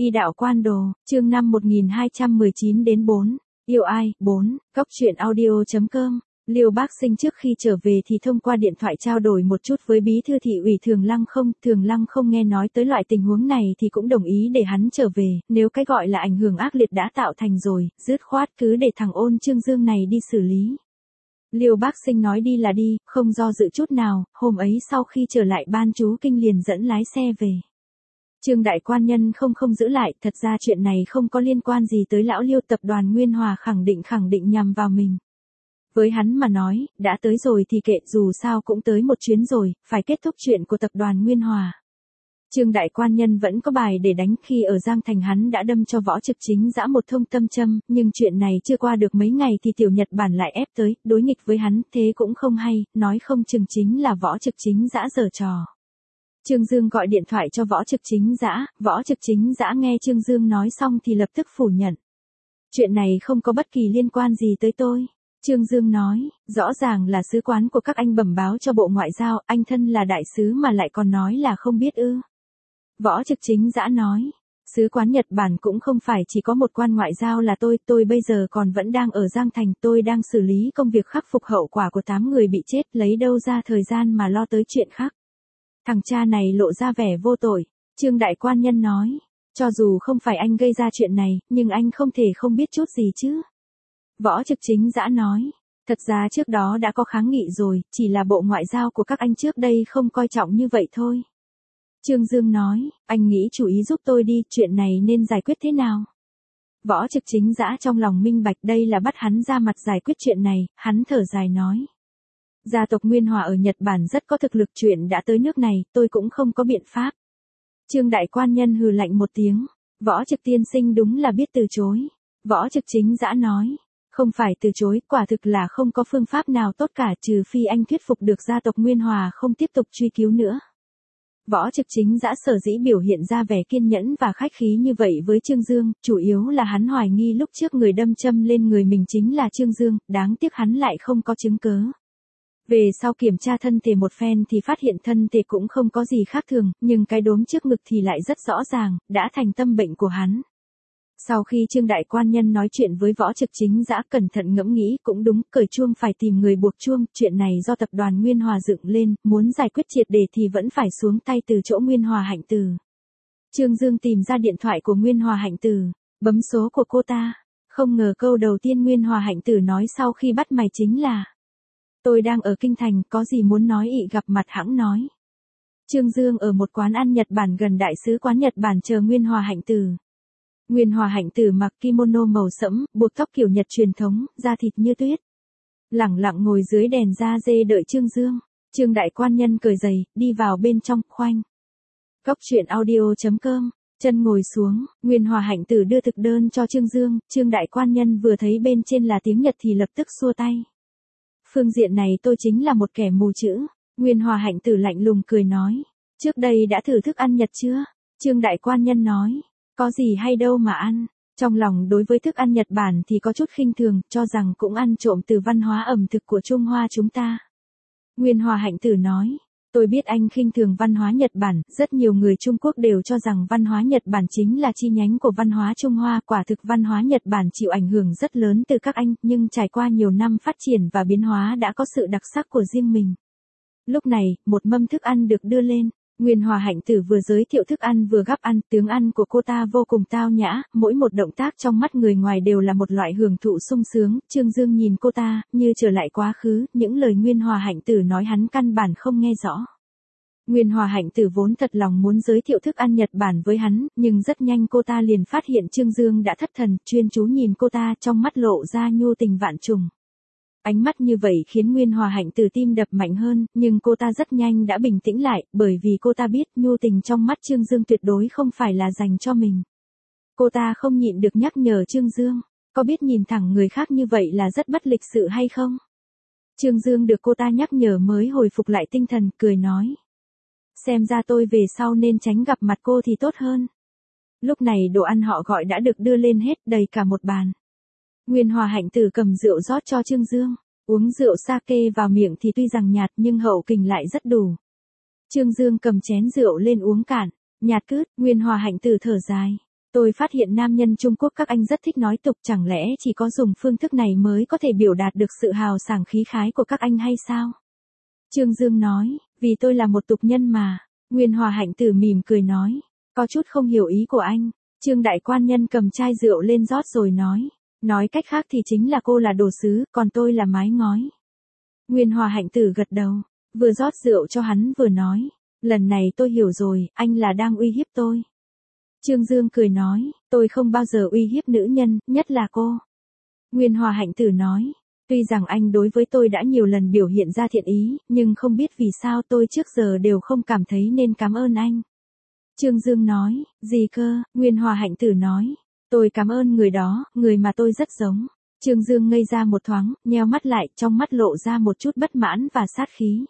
Y đạo quan đồ, chương 5 1219 đến 4. Yêu ai, 4, Cóc truyện audio.com. Liêu Bác Sinh trước khi trở về thì thông qua điện thoại trao đổi một chút với bí thư thị ủy Thường Lăng không nghe nói tới loại tình huống này thì cũng đồng ý để hắn trở về, nếu cái gọi là ảnh hưởng ác liệt đã tạo thành rồi, dứt khoát cứ để thằng Ôn Trương Dương này đi xử lý. Liêu Bác Sinh nói đi là đi, không do dự chút nào, hôm ấy sau khi trở lại ban chú kinh liền dẫn lái xe về. Trương đại quan nhân không giữ lại, thật ra chuyện này không có liên quan gì tới lão Liêu, tập đoàn Nguyên Hòa khẳng định nhằm vào mình. Với hắn mà nói, đã tới rồi thì kệ, dù sao cũng tới một chuyến rồi, phải kết thúc chuyện của tập đoàn Nguyên Hòa. Trương đại quan nhân vẫn có bài để đánh, khi ở Giang Thành hắn đã đâm cho Võ Trực Chính Dã một thông tâm châm, nhưng chuyện này chưa qua được mấy ngày thì tiểu Nhật Bản lại ép tới, đối nghịch với hắn, thế cũng không hay, nói không chừng chính là Võ Trực Chính Dã giở trò. Trương Dương gọi điện thoại cho Võ Trực Chính Dã, Võ Trực Chính Dã nghe Trương Dương nói xong thì lập tức phủ nhận. Chuyện này không có bất kỳ liên quan gì tới tôi. Trương Dương nói, rõ ràng là sứ quán của các anh bẩm báo cho Bộ Ngoại giao, anh thân là đại sứ mà lại còn nói là không biết ư. Võ Trực Chính Dã nói, sứ quán Nhật Bản cũng không phải chỉ có một quan ngoại giao là tôi bây giờ còn vẫn đang ở Giang Thành, tôi đang xử lý công việc khắc phục hậu quả của 8 người bị chết, lấy đâu ra thời gian mà lo tới chuyện khác. Thằng cha này lộ ra vẻ vô tội, Trương đại quan nhân nói, cho dù không phải anh gây ra chuyện này, nhưng anh không thể không biết chút gì chứ. Võ Trực Chính Dã nói, thật ra trước đó đã có kháng nghị rồi, chỉ là Bộ Ngoại giao của các anh trước đây không coi trọng như vậy thôi. Trương Dương nói, anh nghĩ chú ý giúp tôi đi, chuyện này nên giải quyết thế nào? Võ Trực Chính Dã trong lòng minh bạch đây là bắt hắn ra mặt giải quyết chuyện này, hắn thở dài nói. Gia tộc Nguyên Hòa ở Nhật Bản rất có thực lực, chuyện đã tới nước này, tôi cũng không có biện pháp. Trương đại quan nhân hừ lạnh một tiếng, Võ Trực tiên sinh đúng là biết từ chối. Võ Trực Chính Dã nói, không phải từ chối, quả thực là không có phương pháp nào tốt cả, trừ phi anh thuyết phục được gia tộc Nguyên Hòa không tiếp tục truy cứu nữa. Võ Trực Chính Dã sở dĩ biểu hiện ra vẻ kiên nhẫn và khách khí như vậy với Trương Dương, chủ yếu là hắn hoài nghi lúc trước người đâm châm lên người mình chính là Trương Dương, đáng tiếc hắn lại không có chứng cớ. Về sau kiểm tra thân thể một phen thì phát hiện thân thể cũng không có gì khác thường, nhưng cái đốm trước ngực thì lại rất rõ ràng, đã thành tâm bệnh của hắn. Sau khi Trương đại quan nhân nói chuyện với Võ Trực Chính Dã, cẩn thận ngẫm nghĩ, cũng đúng, cởi chuông phải tìm người buộc chuông, chuyện này do tập đoàn Nguyên Hòa dựng lên, muốn giải quyết triệt để thì vẫn phải xuống tay từ chỗ Nguyên Hòa Hạnh Từ. Trương Dương tìm ra điện thoại của Nguyên Hòa Hạnh Từ, bấm số của cô ta, không ngờ câu đầu tiên Nguyên Hòa Hạnh Từ nói sau khi bắt mày chính là: tôi đang ở Kinh Thành, có gì muốn nói ị gặp mặt hẵng nói. Trương Dương ở một quán ăn Nhật Bản gần đại sứ quán Nhật Bản chờ Nguyên Hòa Hạnh Từ. Nguyên Hòa Hạnh Từ mặc kimono màu sẫm, buộc tóc kiểu Nhật truyền thống, da thịt như tuyết. Lẳng lặng ngồi dưới đèn da dê đợi Trương Dương. Trương đại quan nhân cởi giày, đi vào bên trong, khoanh. Cóc truyện audio.com, chân ngồi xuống, Nguyên Hòa Hạnh Từ đưa thực đơn cho Trương Dương, Trương đại quan nhân vừa thấy bên trên là tiếng Nhật thì lập tức xua tay. Phương diện này tôi chính là một kẻ mù chữ. Nguyên Hòa Hạnh Từ lạnh lùng cười nói, trước đây đã thử thức ăn Nhật chưa? Trương đại quan nhân nói, có gì hay đâu mà ăn. Trong lòng đối với thức ăn Nhật Bản thì có chút khinh thường, cho rằng cũng ăn trộm từ văn hóa ẩm thực của Trung Hoa chúng ta. Nguyên Hòa Hạnh Từ nói, tôi biết anh khinh thường văn hóa Nhật Bản, rất nhiều người Trung Quốc đều cho rằng văn hóa Nhật Bản chính là chi nhánh của văn hóa Trung Hoa, quả thực văn hóa Nhật Bản chịu ảnh hưởng rất lớn từ các anh, nhưng trải qua nhiều năm phát triển và biến hóa đã có sự đặc sắc của riêng mình. Lúc này, một mâm thức ăn được đưa lên. Nguyên Hòa Hạnh Từ vừa giới thiệu thức ăn vừa gắp ăn, tướng ăn của cô ta vô cùng tao nhã, mỗi một động tác trong mắt người ngoài đều là một loại hưởng thụ sung sướng. Trương Dương nhìn cô ta, như trở lại quá khứ, những lời Nguyên Hòa Hạnh Từ nói hắn căn bản không nghe rõ. Nguyên Hòa Hạnh Từ vốn thật lòng muốn giới thiệu thức ăn Nhật Bản với hắn, nhưng rất nhanh cô ta liền phát hiện Trương Dương đã thất thần, chuyên chú nhìn cô ta, trong mắt lộ ra nhu tình vạn trùng. Ánh mắt như vậy khiến Nguyên Hòa Hạnh Từ tim đập mạnh hơn, nhưng cô ta rất nhanh đã bình tĩnh lại, bởi vì cô ta biết nhu tình trong mắt Trương Dương tuyệt đối không phải là dành cho mình. Cô ta không nhịn được nhắc nhở Trương Dương, có biết nhìn thẳng người khác như vậy là rất bất lịch sự hay không? Trương Dương được cô ta nhắc nhở mới hồi phục lại tinh thần, cười nói. Xem ra tôi về sau nên tránh gặp mặt cô thì tốt hơn. Lúc này đồ ăn họ gọi đã được đưa lên hết, đầy cả một bàn. Nguyên Hòa Hạnh Từ cầm rượu rót cho Trương Dương, uống rượu sake vào miệng thì tuy rằng nhạt nhưng hậu kình lại rất đủ. Trương Dương cầm chén rượu lên uống cạn, nhạt cứt, Nguyên Hòa Hạnh Từ thở dài. Tôi phát hiện nam nhân Trung Quốc các anh rất thích nói tục, chẳng lẽ chỉ có dùng phương thức này mới có thể biểu đạt được sự hào sảng khí khái của các anh hay sao? Trương Dương nói, vì tôi là một tục nhân mà. Nguyên Hòa Hạnh Tử mỉm cười nói, có chút không hiểu ý của anh. Trương đại quan nhân cầm chai rượu lên rót rồi nói cách khác thì chính là cô là đồ sứ, còn tôi là mái ngói. Nguyên Hòa Hạnh Tử gật đầu, vừa rót rượu cho hắn vừa nói, lần này tôi hiểu rồi, anh là đang uy hiếp tôi. Trương Dương cười nói, tôi không bao giờ uy hiếp nữ nhân, nhất là cô. Nguyên Hòa Hạnh Tử nói, tuy rằng anh đối với tôi đã nhiều lần biểu hiện ra thiện ý, nhưng không biết vì sao tôi trước giờ đều không cảm thấy nên cảm ơn anh. Trương Dương nói, gì cơ? Nguyên Hòa Hạnh Tử nói, tôi cảm ơn người đó, người mà tôi rất giống. Trương Dương ngây ra một thoáng, nheo mắt lại, trong mắt lộ ra một chút bất mãn và sát khí.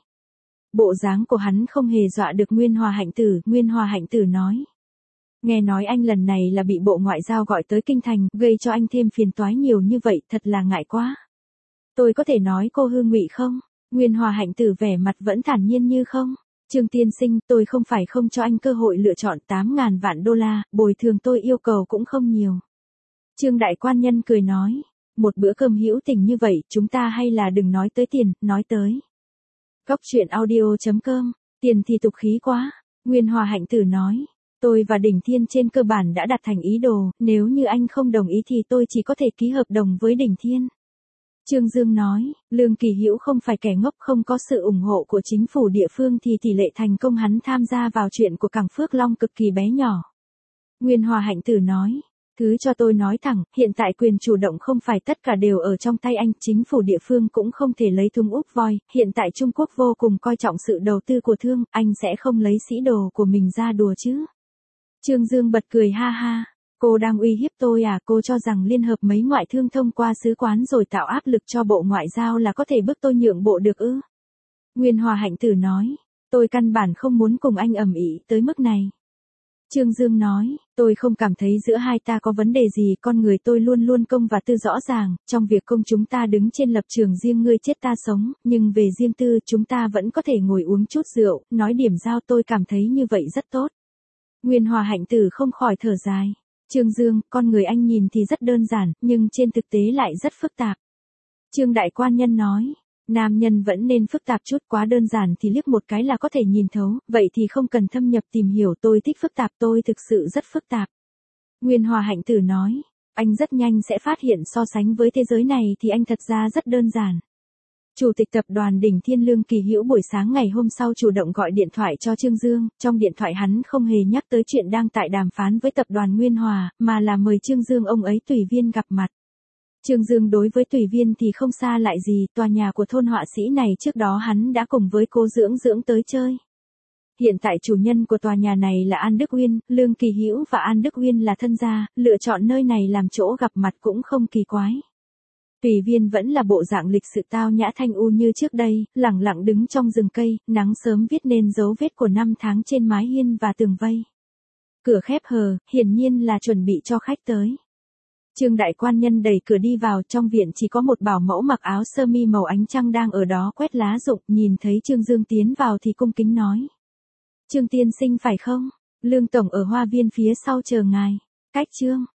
Bộ dáng của hắn không hề dọa được Nguyên Hòa Hạnh Tử. Nguyên Hòa Hạnh Tử nói, nghe nói anh lần này là bị Bộ Ngoại giao gọi tới Kinh Thành, gây cho anh thêm phiền toái nhiều như vậy, thật là ngại quá. Tôi có thể nói cô hư ngụy không? Nguyên Hòa Hạnh Tử vẻ mặt vẫn thản nhiên như không. Trương tiên sinh, tôi không phải không cho anh cơ hội lựa chọn 8.000 vạn đô la, bồi thường tôi yêu cầu cũng không nhiều. Trương đại quan nhân cười nói, một bữa cơm hữu tình như vậy, chúng ta hay là đừng nói tới tiền, nói tới. Góc truyện audio.com, tiền thì tục khí quá. Nguyên Hòa Hạnh Tử nói, tôi và Đỉnh Thiên trên cơ bản đã đặt thành ý đồ, nếu như anh không đồng ý thì tôi chỉ có thể ký hợp đồng với Đỉnh Thiên. Trương Dương nói, Lương Kỳ Hữu không phải kẻ ngốc, không có sự ủng hộ của chính phủ địa phương thì tỷ lệ thành công hắn tham gia vào chuyện của cảng Phước Long cực kỳ bé nhỏ. Nguyên Hòa Hạnh Tử nói, thứ cho tôi nói thẳng, hiện tại quyền chủ động không phải tất cả đều ở trong tay anh, chính phủ địa phương cũng không thể lấy thùng úp voi, hiện tại Trung Quốc vô cùng coi trọng sự đầu tư của thương, anh sẽ không lấy sĩ đồ của mình ra đùa chứ. Trương Dương bật cười ha ha. Cô đang uy hiếp tôi à? Cô cho rằng liên hợp mấy ngoại thương thông qua sứ quán rồi tạo áp lực cho Bộ Ngoại giao là có thể bức tôi nhượng bộ được ư? Nguyên Hòa Hạnh Tử nói, tôi căn bản không muốn cùng anh ầm ĩ tới mức này. Trương Dương nói, tôi không cảm thấy giữa hai ta có vấn đề gì, con người tôi luôn luôn công và tư rõ ràng, trong việc công chúng ta đứng trên lập trường riêng ngươi chết ta sống, nhưng về riêng tư chúng ta vẫn có thể ngồi uống chút rượu, nói điểm giao, tôi cảm thấy như vậy rất tốt. Nguyên Hòa Hạnh Tử không khỏi thở dài. Trương Dương, con người anh nhìn thì rất đơn giản, nhưng trên thực tế lại rất phức tạp. Trương đại quan nhân nói, nam nhân vẫn nên phức tạp chút, quá đơn giản thì liếc một cái là có thể nhìn thấu, vậy thì không cần thâm nhập tìm hiểu, tôi thích phức tạp, tôi thực sự rất phức tạp. Nguyên Hòa Hạnh Tử nói, anh rất nhanh sẽ phát hiện so sánh với thế giới này thì anh thật ra rất đơn giản. Chủ tịch tập đoàn Đỉnh Thiên Lương Kỳ Hữu buổi sáng ngày hôm sau chủ động gọi điện thoại cho Trương Dương, trong điện thoại hắn không hề nhắc tới chuyện đang tại đàm phán với tập đoàn Nguyên Hòa, mà là mời Trương Dương ông ấy tùy viên gặp mặt. Trương Dương đối với tùy viên thì không xa lại gì, tòa nhà của thôn họa sĩ này trước đó hắn đã cùng với cô Dưỡng tới chơi. Hiện tại chủ nhân của tòa nhà này là An Đức Uyên, Lương Kỳ Hữu và An Đức Uyên là thân gia, lựa chọn nơi này làm chỗ gặp mặt cũng không kỳ quái. Tùy viên vẫn là bộ dạng lịch sự tao nhã thanh u như trước đây, lẳng lặng đứng trong rừng cây, nắng sớm viết nên dấu vết của năm tháng trên mái hiên và tường vây. Cửa khép hờ, hiển nhiên là chuẩn bị cho khách tới. Trương đại quan nhân đẩy cửa đi vào, trong viện chỉ có một bảo mẫu mặc áo sơ mi màu ánh trăng đang ở đó quét lá rụng, nhìn thấy Trương Dương tiến vào thì cung kính nói. Trương tiên sinh phải không? Lương tổng ở hoa viên phía sau chờ ngài. Cách Trương